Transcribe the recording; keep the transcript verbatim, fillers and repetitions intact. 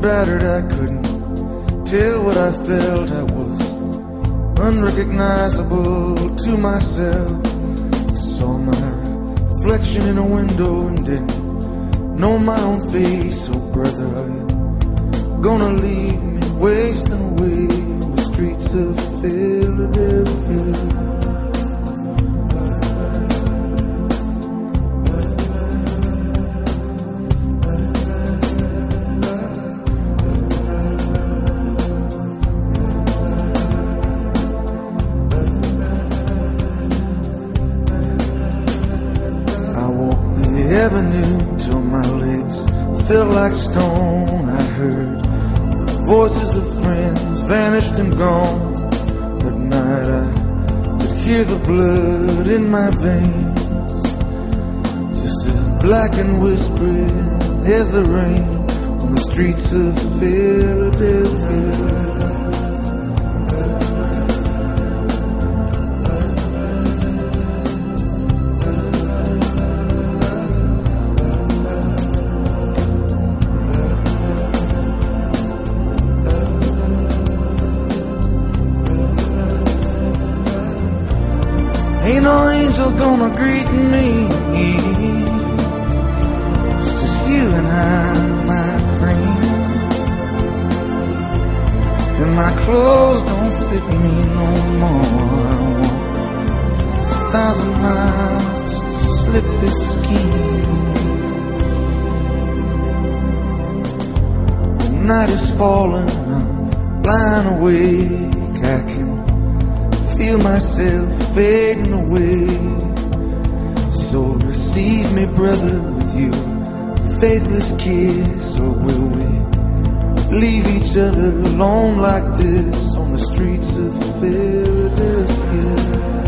battered, I couldn't tell what I felt. I was unrecognizable to myself. I saw my reflection in a window and didn't know my own face. Oh brother, are you gonna leave me wasting away on the streets of Philadelphia? Avenue till my legs felt like stone. I heard the voices of friends vanished and gone. At night I could hear the blood in my veins, just as black and whispering as the rain on the streets of Philadelphia. Ain't no angel gonna greet me. It's just you and I, my friend. And my clothes don't fit me no more. I walk a thousand miles just to slip this skin. The night is falling, I'm lying awake. I can feel myself fading away. So receive me, brother, with you faithless kiss. Or will we leave each other alone like this on the streets of Philadelphia?